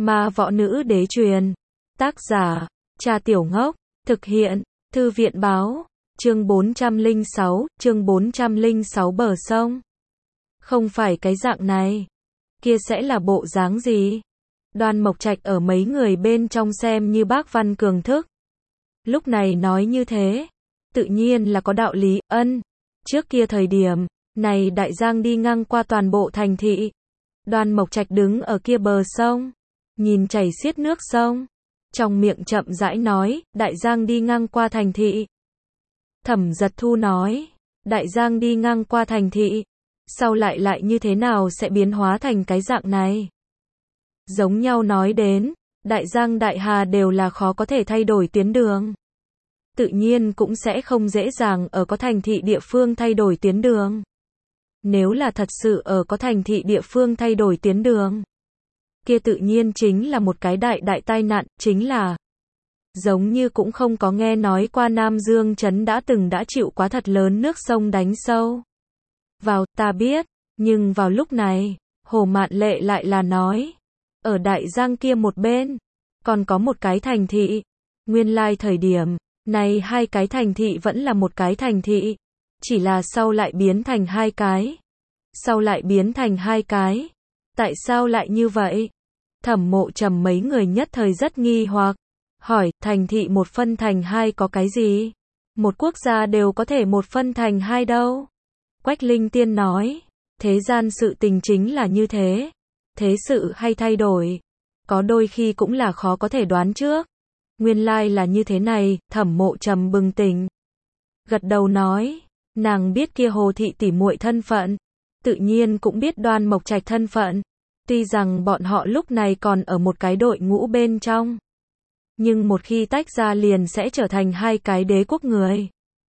Ma Võ Nữ Đế truyền. Tác giả, Cha Tiểu Ngốc. Thực hiện, Thư viện Báo. Chương 406 bờ sông. Không phải cái dạng này. Kia sẽ là bộ dáng gì? Đoan Mộc Trạch ở mấy người bên trong xem như bác Văn Cường thức. Lúc này nói như thế, tự nhiên là có đạo lý. Trước kia thời điểm này đại giang đi ngang qua toàn bộ thành thị. Đoan Mộc Trạch đứng ở kia bờ sông, nhìn chảy xiết nước sông, trong miệng chậm rãi nói, đại giang đi ngang qua thành thị. Thẩm Giật Thu nói, đại giang đi ngang qua thành thị, sau lại như thế nào sẽ biến hóa thành cái dạng này? Giống nhau nói đến, đại giang đại hà đều là khó có thể thay đổi tuyến đường. Tự nhiên cũng sẽ không dễ dàng ở có thành thị địa phương thay đổi tuyến đường. Nếu là thật sự ở có thành thị địa phương thay đổi tuyến đường, kia tự nhiên chính là một cái đại tai nạn, chính là giống như cũng không có nghe nói qua Nam Dương trấn đã chịu quá thật lớn nước sông đánh sâu vào, ta biết, nhưng vào lúc này, Hồ Mạn Lệ lại là nói, ở đại giang kia một bên, còn có một cái thành thị. Nguyên lai thời điểm này hai cái thành thị vẫn là một cái thành thị, chỉ là sau lại biến thành hai cái. Tại sao lại như vậy? Thẩm Mộ Trầm mấy người nhất thời rất nghi hoặc, hỏi, thành thị một phân thành hai có cái gì? Một quốc gia đều có thể một phân thành hai đâu? Quách Linh Tiên nói, thế gian sự tình chính là như thế. Thế sự hay thay đổi, có đôi khi cũng là khó có thể đoán trước. Nguyên lai là như thế này. Thẩm Mộ Trầm bừng tỉnh, gật đầu nói, nàng biết kia Hồ thị tỷ muội thân phận, tự nhiên cũng biết Đoan Mộc Trạch thân phận. Tuy rằng bọn họ lúc này còn ở một cái đội ngũ bên trong, nhưng một khi tách ra liền sẽ trở thành hai cái đế quốc người.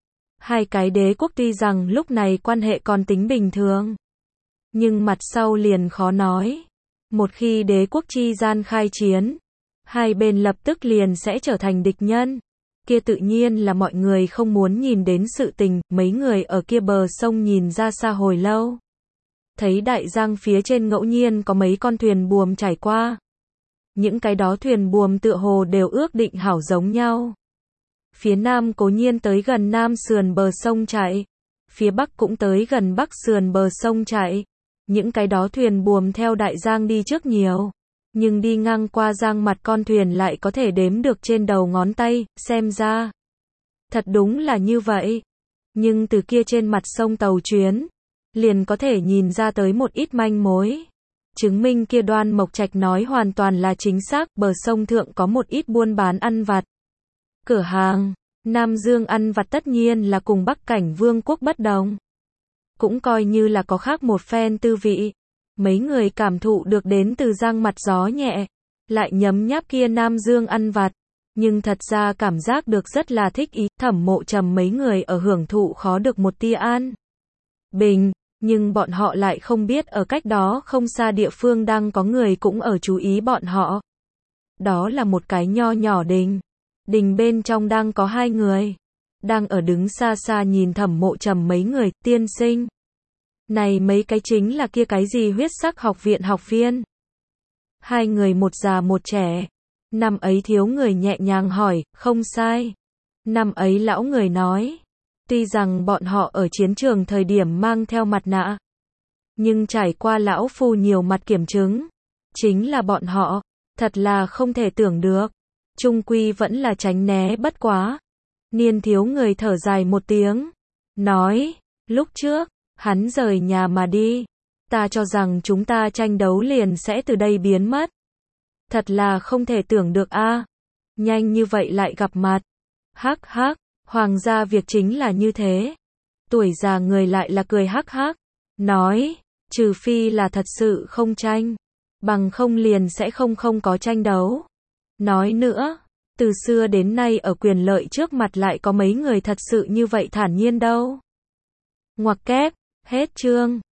Hai cái đế quốc tuy rằng lúc này quan hệ còn tính bình thường, nhưng mặt sau liền khó nói. Một khi đế quốc chi gian khai chiến, hai bên lập tức liền sẽ trở thành địch nhân. Kia tự nhiên là mọi người không muốn nhìn đến sự tình. Mấy người ở kia bờ sông nhìn ra xa hồi lâu, thấy đại giang phía trên ngẫu nhiên có mấy con thuyền buồm trải qua. Những cái đó thuyền buồm tựa hồ đều ước định hảo giống nhau. Phía nam cố nhiên tới gần nam sườn bờ sông chạy, phía bắc cũng tới gần bắc sườn bờ sông chạy. Những cái đó thuyền buồm theo đại giang đi trước nhiều, nhưng đi ngang qua giang mặt con thuyền lại có thể đếm được trên đầu ngón tay, xem ra thật đúng là như vậy. Nhưng từ kia trên mặt sông tàu chuyến, liền có thể nhìn ra tới một ít manh mối, chứng minh kia Đoan Mộc Trạch nói hoàn toàn là chính xác. Bờ sông thượng có một ít buôn bán ăn vặt, cửa hàng. Nam Dương ăn vặt tất nhiên là cùng Bắc Cảnh Vương quốc bất đồng, cũng coi như là có khác một phen tư vị. Mấy người cảm thụ được đến từ giang mặt gió nhẹ, lại nhấm nháp kia Nam Dương ăn vặt, nhưng thật ra cảm giác được rất là thích ý. Thẩm Mộ Trầm mấy người ở hưởng thụ khó được một tia an bình, nhưng bọn họ lại không biết ở cách đó không xa địa phương đang có người cũng ở chú ý bọn họ. Đó là một cái nho nhỏ đình, đình bên trong đang có hai người, đang ở đứng xa xa nhìn Thẩm Mộ Trầm mấy người. Tiên sinh, này mấy cái chính là kia cái gì Huyết Sắc học viện học viên? Hai người một già một trẻ. Năm ấy thiếu người nhẹ nhàng hỏi, không sai. Năm ấy lão người nói, tuy rằng bọn họ ở chiến trường thời điểm mang theo mặt nạ, nhưng trải qua lão phu nhiều mặt kiểm chứng, chính là bọn họ, thật là không thể tưởng được. Trung quy vẫn là tránh né bất quá. Niên thiếu người thở dài một tiếng, nói, lúc trước, hắn rời nhà mà đi, ta cho rằng chúng ta tranh đấu liền sẽ từ đây biến mất. Thật là không thể tưởng được a, nhanh như vậy lại gặp mặt. Hắc hắc, hoàng gia việc chính là như thế. Tuổi già người lại là cười hắc hắc, nói, trừ phi là thật sự không tranh, bằng không liền sẽ không có tranh đấu. Nói nữa, từ xưa đến nay ở quyền lợi trước mặt lại có mấy người thật sự như vậy thản nhiên đâu. Ngoặc kép, hết chương.